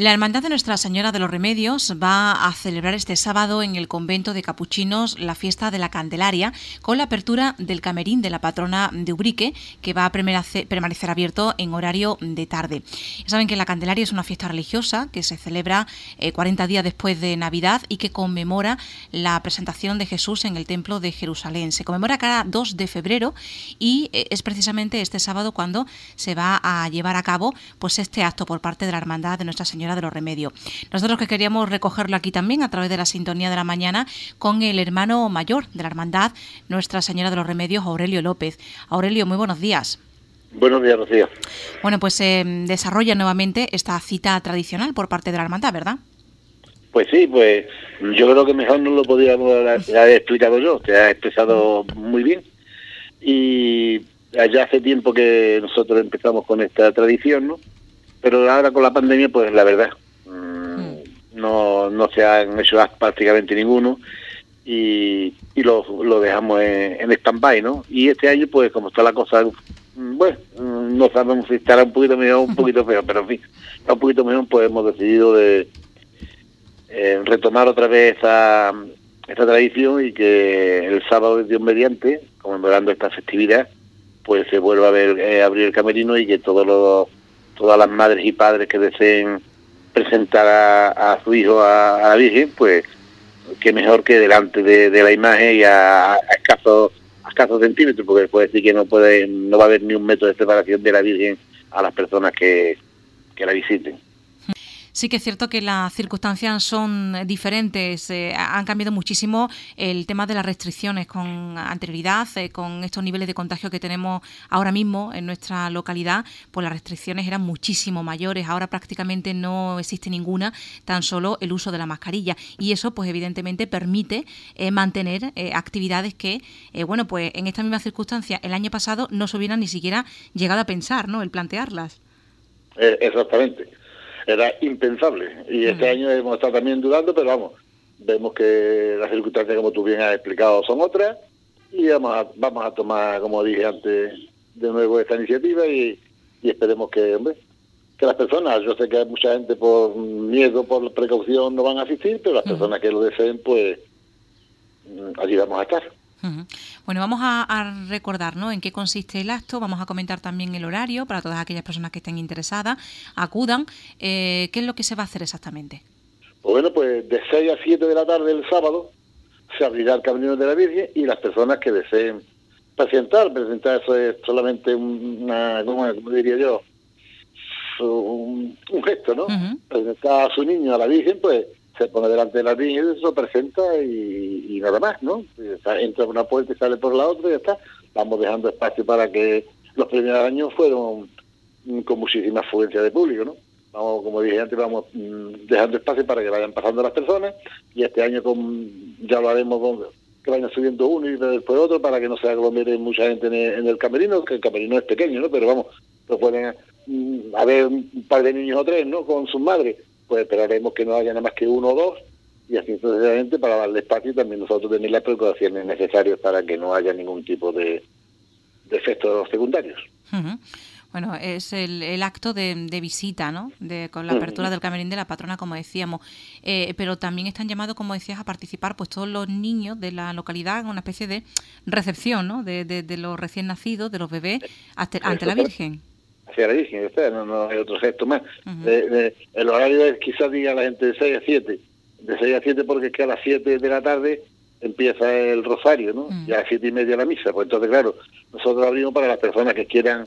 La Hermandad de Nuestra Señora de los Remedios va a celebrar este sábado en el convento de Capuchinos la fiesta de la Candelaria con la apertura del camerín de la patrona de Ubrique, que va a permanecer abierto en horario de tarde. Ya saben que la Candelaria es una fiesta religiosa que se celebra 40 días después de Navidad y que conmemora la presentación de Jesús en el Templo de Jerusalén. Se conmemora cada 2 de febrero y es precisamente este sábado cuando se va a llevar a cabo pues este acto por parte de la Hermandad de Nuestra Señora de los Remedios. Nosotros que queríamos recogerlo aquí también a través de la sintonía de la mañana con el hermano mayor de la Hermandad Nuestra Señora de los Remedios, Aurelio López. Aurelio, muy buenos días. Buenos días, Rocío. Bueno, pues se desarrolla nuevamente esta cita tradicional por parte de la Hermandad, ¿verdad? Pues sí, pues yo creo que mejor no lo podíamos haber explicado yo, te has expresado muy bien. Y allá hace tiempo que nosotros empezamos con esta tradición, ¿no? Pero ahora con la pandemia, pues la verdad, no se han hecho prácticamente ninguno y lo dejamos en stand-by, ¿no? Y este año, pues como está la cosa, bueno, no sabemos si estará un poquito mejor o un poquito peor, pero en fin, está un poquito mejor, pues hemos decidido de retomar otra vez esta tradición y que el sábado de Dios mediante, conmemorando esta festividad, pues se vuelva a abrir el camerino y que todas las madres y padres que deseen presentar a su hijo a la Virgen, pues qué mejor que delante de la imagen y a escasos centímetros, porque puede decir que no va a haber ni un metro de separación de la Virgen a las personas que la visiten. Sí que es cierto que las circunstancias son diferentes, han cambiado muchísimo el tema de las restricciones con anterioridad, con estos niveles de contagio que tenemos ahora mismo en nuestra localidad, pues las restricciones eran muchísimo mayores, ahora prácticamente no existe ninguna, tan solo el uso de la mascarilla y eso pues evidentemente permite mantener actividades que, bueno, pues en esta misma circunstancia el año pasado no se hubieran ni siquiera llegado a pensar, ¿no?, el plantearlas. Exactamente. Era impensable y este año hemos estado también dudando, pero vamos, vemos que las circunstancias, como tú bien has explicado, son otras y vamos a tomar, como dije antes, de nuevo esta iniciativa y esperemos que las personas, yo sé que hay mucha gente por miedo, por precaución no van a asistir, pero las personas que lo deseen, pues allí vamos a estar. Bueno, vamos a recordar, ¿no?, en qué consiste el acto, vamos a comentar también el horario para todas aquellas personas que estén interesadas, acudan. ¿Qué es lo que se va a hacer exactamente? Pues bueno, pues de 6 a 7 de la tarde el sábado se abrirá el Camerino de la Virgen y las personas que deseen presentar eso es solamente ¿cómo diría yo? Un gesto, ¿no? Presentar a su niño a la Virgen, pues se pone delante de la Virgen, se lo presenta y nada más, ¿no? Entra por una puerta y sale por la otra y ya está. Vamos dejando espacio para que los primeros años fueron con muchísima afluencia de público, ¿no? Vamos, como dije antes, vamos dejando espacio para que vayan pasando las personas y este año ya lo haremos que vayan subiendo uno y después otro para que no se aglomere mucha gente en el camerino, que el camerino es pequeño, ¿no? Pero vamos, lo pueden haber un par de niños o tres, ¿no?, con sus madres. Pues esperaremos que no haya nada más que uno o dos y así sucesivamente para darle espacio y también nosotros tener las precauciones necesarias para que no haya ningún tipo de efectos secundarios. Bueno, es el acto de visita, ¿no?, con la apertura del camerín de la patrona, como decíamos, pero también están llamados, como decías, a participar pues todos los niños de la localidad en una especie de recepción, ¿no?, de los recién nacidos, de los bebés ante la Virgen. Hacia la Virgen, no hay otro gesto más. El horario es, quizás diga la gente, de 6 a 7. De 6 a 7 porque es que a las 7 de la tarde empieza el rosario, ¿no? Y a las 7 y media la misa. Pues entonces, claro, nosotros abrimos para las personas que quieran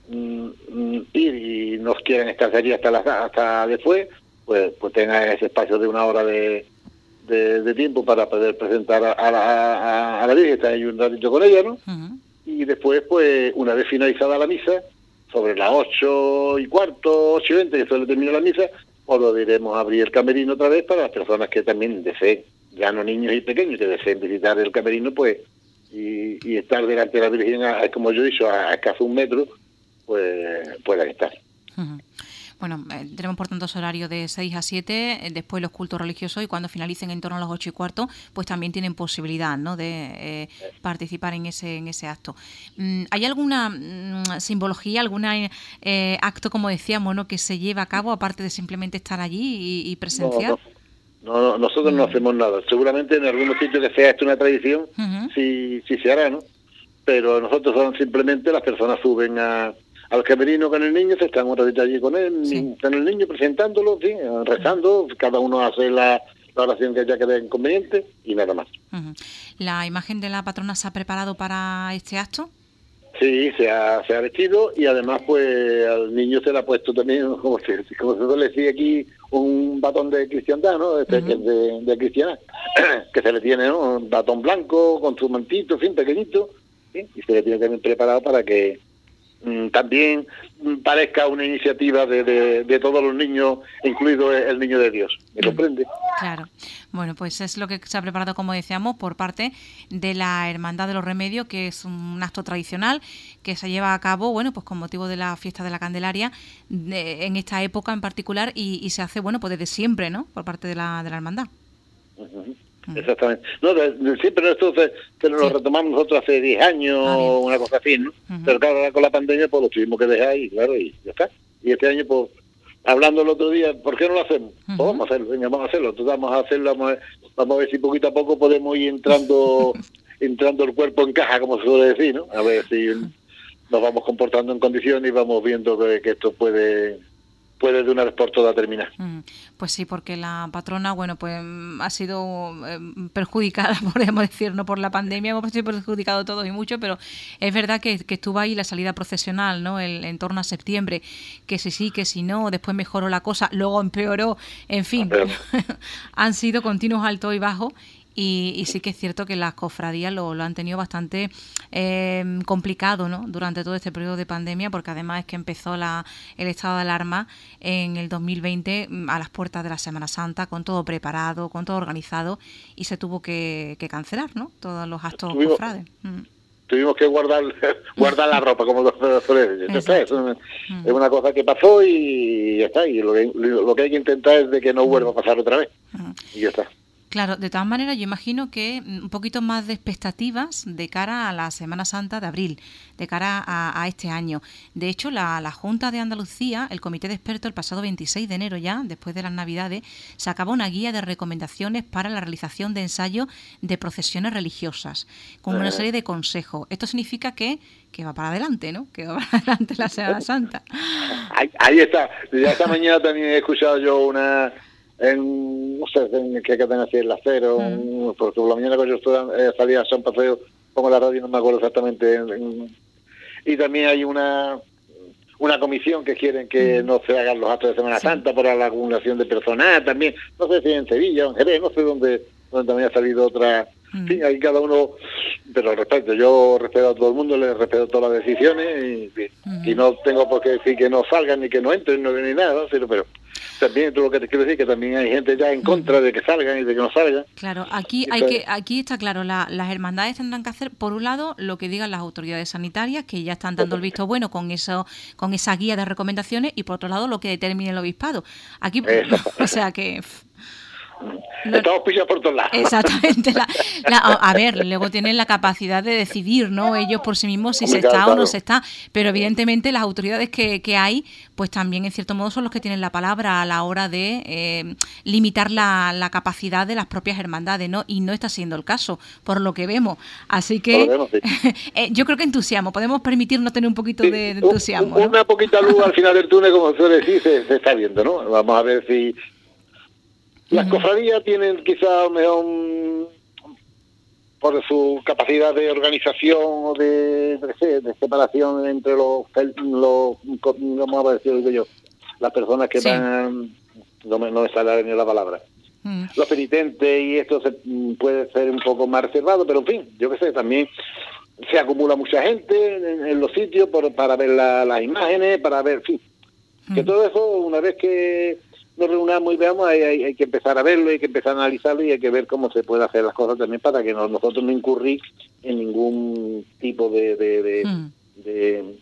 ir y no quieran estar allí hasta después, pues tengan ese espacio de una hora de tiempo para poder presentar a la Virgen, estar ahí un ratito con ella, ¿no? Y después, pues, una vez finalizada la misa, sobre las 8:15, 8:20, que suele terminar la misa, volveremos a abrir el camerino otra vez para las personas que también deseen, ya no niños y pequeños, que deseen visitar el camerino, pues, y estar delante de la Virgen, como yo he dicho, a escaso un metro, pues puedan estar. Bueno, tenemos por tanto ese horario de 6 a 7, después los cultos religiosos, y cuando finalicen en torno a las 8 y cuarto, pues también tienen posibilidad, ¿no?, de participar en ese acto. ¿Hay alguna simbología, algún acto, como decíamos, ¿no?, que se lleva a cabo, aparte de simplemente estar allí y presenciar? No, nosotros no hacemos nada. Seguramente en algunos sitios que sea esto una tradición, sí se hará, ¿no? Pero nosotros simplemente las personas suben al camerino con el niño, se están un ratito allí con el niño presentándolo, ¿sí?, rezando, cada uno hace la oración que ya quede conveniente y nada más. ¿La imagen de la patrona se ha preparado para este acto? Sí, se ha vestido, y además pues al niño se le ha puesto también, como se suele decir aquí, un batón de cristiandad, ¿no? Que es de cristiana, que se le tiene, ¿no?, un batón blanco con su mantito, en fin, pequeñito, ¿sí?, y se le tiene también preparado para que también parezca una iniciativa de todos los niños, incluido el niño de Dios. ¿Me comprende? Claro. Bueno, pues es lo que se ha preparado, como decíamos, por parte de la Hermandad de los Remedios, que es un acto tradicional que se lleva a cabo, bueno, pues con motivo de la fiesta de la Candelaria, en esta época en particular, y se hace, bueno, pues desde siempre, ¿no?, por parte de la Hermandad. Exactamente. No, siempre esto se lo retomamos nosotros hace 10 años, una cosa así, ¿no? Pero claro, ahora con la pandemia pues lo tuvimos que dejar y claro, y ya está. Y este año, pues, hablando el otro día, ¿por qué no lo hacemos? Pues vamos a hacerlo, venga, vamos a hacerlo. Entonces vamos a hacerlo, vamos a ver si poquito a poco podemos ir entrando el cuerpo en caja, como se suele decir, ¿no? A ver si nos vamos comportando en condiciones y vamos viendo que esto puede de una vez por todas terminar. Pues sí, porque la patrona, bueno, pues ha sido perjudicada, podríamos decir, no por la pandemia, hemos sido perjudicados todos y mucho, pero es verdad que estuvo ahí la salida procesional, ¿no?, en torno a septiembre, que sí, que si no, después mejoró la cosa, luego empeoró, en fin, han sido continuos altos y bajos. Y sí que es cierto que las cofradías lo han tenido bastante complicado, ¿no?, durante todo este periodo de pandemia, porque además es que empezó el estado de alarma en el 2020 a las puertas de la Semana Santa, con todo preparado, con todo organizado, y se tuvo que cancelar, ¿no?, todos los actos cofrades. Tuvimos que guardar la ropa, como los suele decir. Es una cosa que pasó y ya está. Y lo que hay que intentar es de que no vuelva a pasar otra vez. Y ya está. Claro, de todas maneras yo imagino que un poquito más de expectativas de cara a la Semana Santa de abril, de cara a este año. De hecho, la Junta de Andalucía, el Comité de Expertos, el pasado 26 de enero ya, después de las Navidades, sacaba una guía de recomendaciones para la realización de ensayos de procesiones religiosas, con una serie de consejos. Esto significa que va para adelante, ¿no?, que va para adelante la Semana Santa. Ahí está. Ya esta mañana también he escuchado yo no sé en qué cadena, si es la Cero, porque por la mañana cuando yo salía a San Paseo, pongo la radio, no me acuerdo exactamente, y también hay una comisión que quieren que no se hagan los actos de Semana Santa por la acumulación de personal también, no sé si en Sevilla o en Jerez, no sé dónde también ha salido otra. Sí, hay cada uno, pero yo respeto a todo el mundo, les respeto todas las decisiones y no tengo por qué decir que no salgan ni que no entren ni nada, pero también lo que te quiero decir que también hay gente ya en contra de que salgan y de que no salgan. Claro, aquí está claro, las hermandades tendrán que hacer, por un lado, lo que digan las autoridades sanitarias, que ya están dando el visto bueno con esa guía de recomendaciones, y por otro lado lo que determine el obispado. Aquí, o sea que estamos pillados por todos lados. Exactamente. A ver, luego tienen la capacidad de decidir, ¿no?, ellos por sí mismos si se está o no se está, pero evidentemente las autoridades que hay, pues también en cierto modo son los que tienen la palabra a la hora de limitar la capacidad de las propias hermandades, ¿no? Y no está siendo el caso, por lo que vemos. Así que yo creo que entusiasmo, podemos permitirnos tener un poquito de entusiasmo. Una poquita luz al final del túnel, como suele decir, se está viendo, ¿no? Vamos a ver si las cofradías tienen quizá mejor, por su capacidad de organización o de separación entre vamos a decir yo, las personas que van, no me sale ni la palabra, los penitentes, y esto puede ser un poco más reservado, pero en fin, yo qué sé, también se acumula mucha gente en los sitios para ver las imágenes, para ver, en fin, que todo eso, una vez que nos reunamos y veamos, hay que empezar a verlo, hay que empezar a analizarlo y hay que ver cómo se puede hacer las cosas también para que nosotros no incurrir en ningún tipo de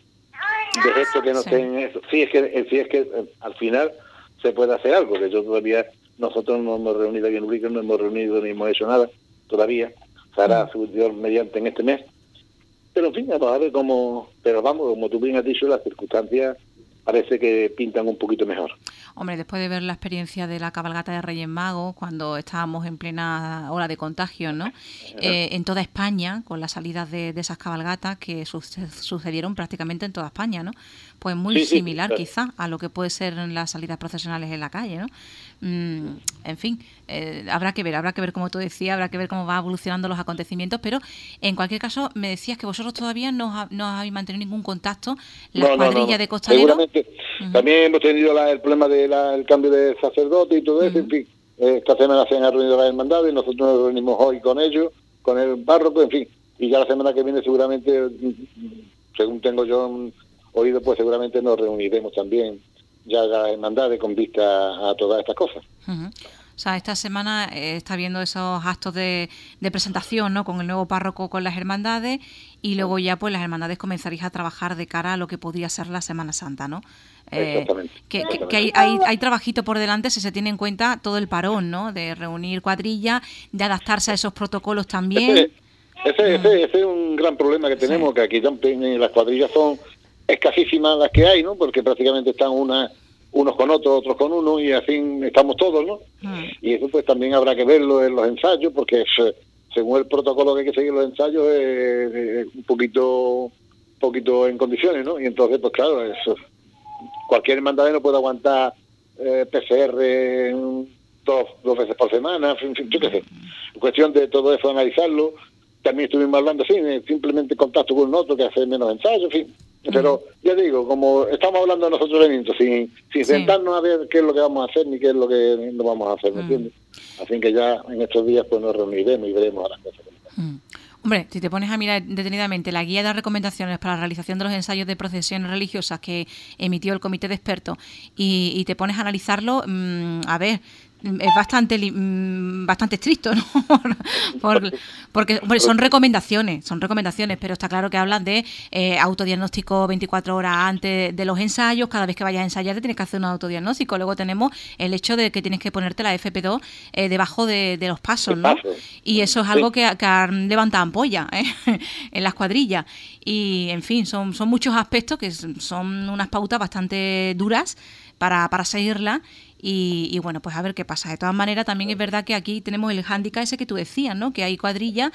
de esto que no estén eso. Sí es que al final se puede hacer algo, que yo todavía, nosotros no hemos reunido aquí en Ubrique, no hemos reunido ni hemos hecho nada todavía, se hará su Dios mediante en este mes, pero en fin, vamos a ver cómo, pero vamos, como tú bien has dicho, las circunstancias parece que pintan un poquito mejor. Hombre, después de ver la experiencia de la cabalgata de Reyes Magos, cuando estábamos en plena ola de contagios, ¿no? En toda España, con las salidas de esas cabalgatas que sucedieron prácticamente en toda España, ¿no? Pues muy similar quizá a lo que puede ser las salidas procesionales en la calle, ¿no? En fin, habrá que ver, como tú decías, habrá que ver cómo va evolucionando los acontecimientos, pero en cualquier caso me decías que vosotros todavía no habéis mantenido ningún contacto, la cuadrilla de costaleros. Seguramente. También hemos tenido el problema del cambio de sacerdote y todo eso, en fin, esta semana se han reunido las hermandades, nosotros nos reunimos hoy con ellos, con el párroco, en fin, y ya la semana que viene seguramente, según tengo yo oído, pues seguramente nos reuniremos también ya las hermandades con vista a todas estas cosas. O sea, esta semana está viendo esos actos de presentación, ¿no? Con el nuevo párroco, con las hermandades, y luego ya pues las hermandades comenzaréis a trabajar de cara a lo que podría ser la Semana Santa, ¿no? Exactamente. Que hay trabajito por delante si se tiene en cuenta todo el parón, ¿no? De reunir cuadrilla, de adaptarse a esos protocolos también. Ese es un gran problema que tenemos, que aquí las cuadrillas son escasísimas las que hay, ¿no? Porque prácticamente están unos con otros, otros con uno, y así estamos todos, ¿no? Y eso pues también habrá que verlo en los ensayos, porque según el protocolo que hay que seguir los ensayos es un poquito en condiciones, ¿no? Y entonces, pues claro, cualquier hermandad no puede aguantar PCR dos veces por semana, en fin, yo qué sé. En cuestión de todo eso, analizarlo. También estuvimos hablando así, simplemente contacto con otro, que hacer menos ensayos, en fin. Pero ya digo, como estamos hablando nosotros sin sentarnos a ver qué es lo que vamos a hacer ni qué es lo que no vamos a hacer, ¿me entiendes? Así que ya en estos días pues nos reuniremos y veremos a las cosas. Hombre, si te pones a mirar detenidamente la guía de recomendaciones para la realización de los ensayos de procesiones religiosas que emitió el comité de expertos y te pones a analizarlo, a ver, es bastante estricto, ¿no? Porque hombre, son recomendaciones, pero está claro que hablan de autodiagnóstico 24 horas antes de los ensayos. Cada vez que vayas a ensayar te tienes que hacer un autodiagnóstico. Luego tenemos el hecho de que tienes que ponerte la FP2 debajo de los pasos, ¿no? Y eso es algo que han levantado ampolla en las cuadrillas. Y, en fin, son muchos aspectos que son unas pautas bastante duras para seguirla. Y bueno, pues a ver qué pasa. De todas maneras, también es verdad que aquí tenemos el hándicap ese que tú decías, ¿no? Que hay cuadrillas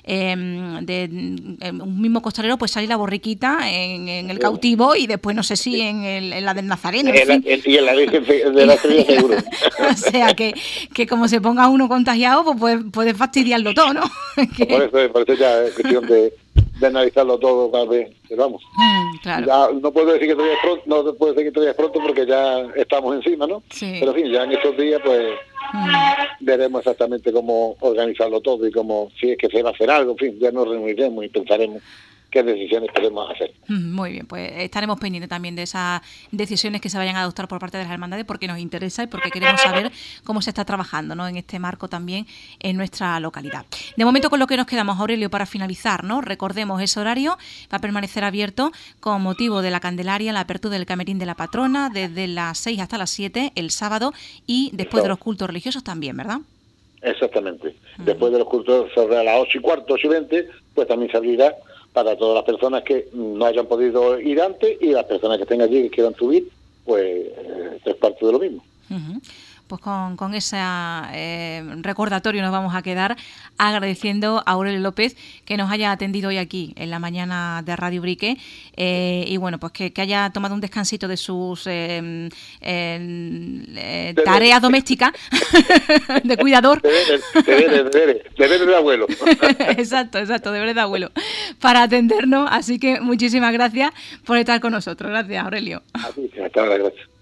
de un mismo costalero, pues sale la borriquita en el cautivo y después no sé si en la del Nazareno. Y en la de la Sevilla seguro. O sea, que como se ponga uno contagiado, pues puede fastidiarlo todo, ¿no? Por eso ya es cuestión de analizarlo todo cada vez, pero vamos. Claro. Ya no puedo decir que todavía es pronto, porque ya estamos encima, ¿no? Sí. Pero en fin, ya en estos días pues veremos exactamente cómo organizarlo todo y cómo, si es que se va a hacer algo, en fin, ya nos reuniremos y pensaremos qué decisiones podemos hacer. Muy bien, pues estaremos pendientes también de esas decisiones que se vayan a adoptar por parte de las hermandades, porque nos interesa y porque queremos saber cómo se está trabajando, ¿no? En este marco también en nuestra localidad. De momento, con lo que nos quedamos, Aurelio, para finalizar, ¿no? Recordemos, ese horario va a permanecer abierto con motivo de la Candelaria, la apertura del camerín de la patrona, desde las 6 hasta las 7 el sábado, y después de los cultos religiosos también, ¿verdad? Exactamente. Después de los cultos sobre las 8:15, 8:20, pues también se abrirá para todas las personas que no hayan podido ir antes, y las personas que estén allí que quieran subir, pues es parte de lo mismo. Pues con ese recordatorio nos vamos a quedar, agradeciendo a Aurelio López que nos haya atendido hoy aquí en la mañana de Radio Ubrique, y bueno, pues que haya tomado un descansito de sus tareas domésticas de cuidador. Deberes de abuelo. Exacto, deberes de abuelo, para atendernos. Así que muchísimas gracias por estar con nosotros. Gracias, Aurelio. Así, hasta ahora, gracias.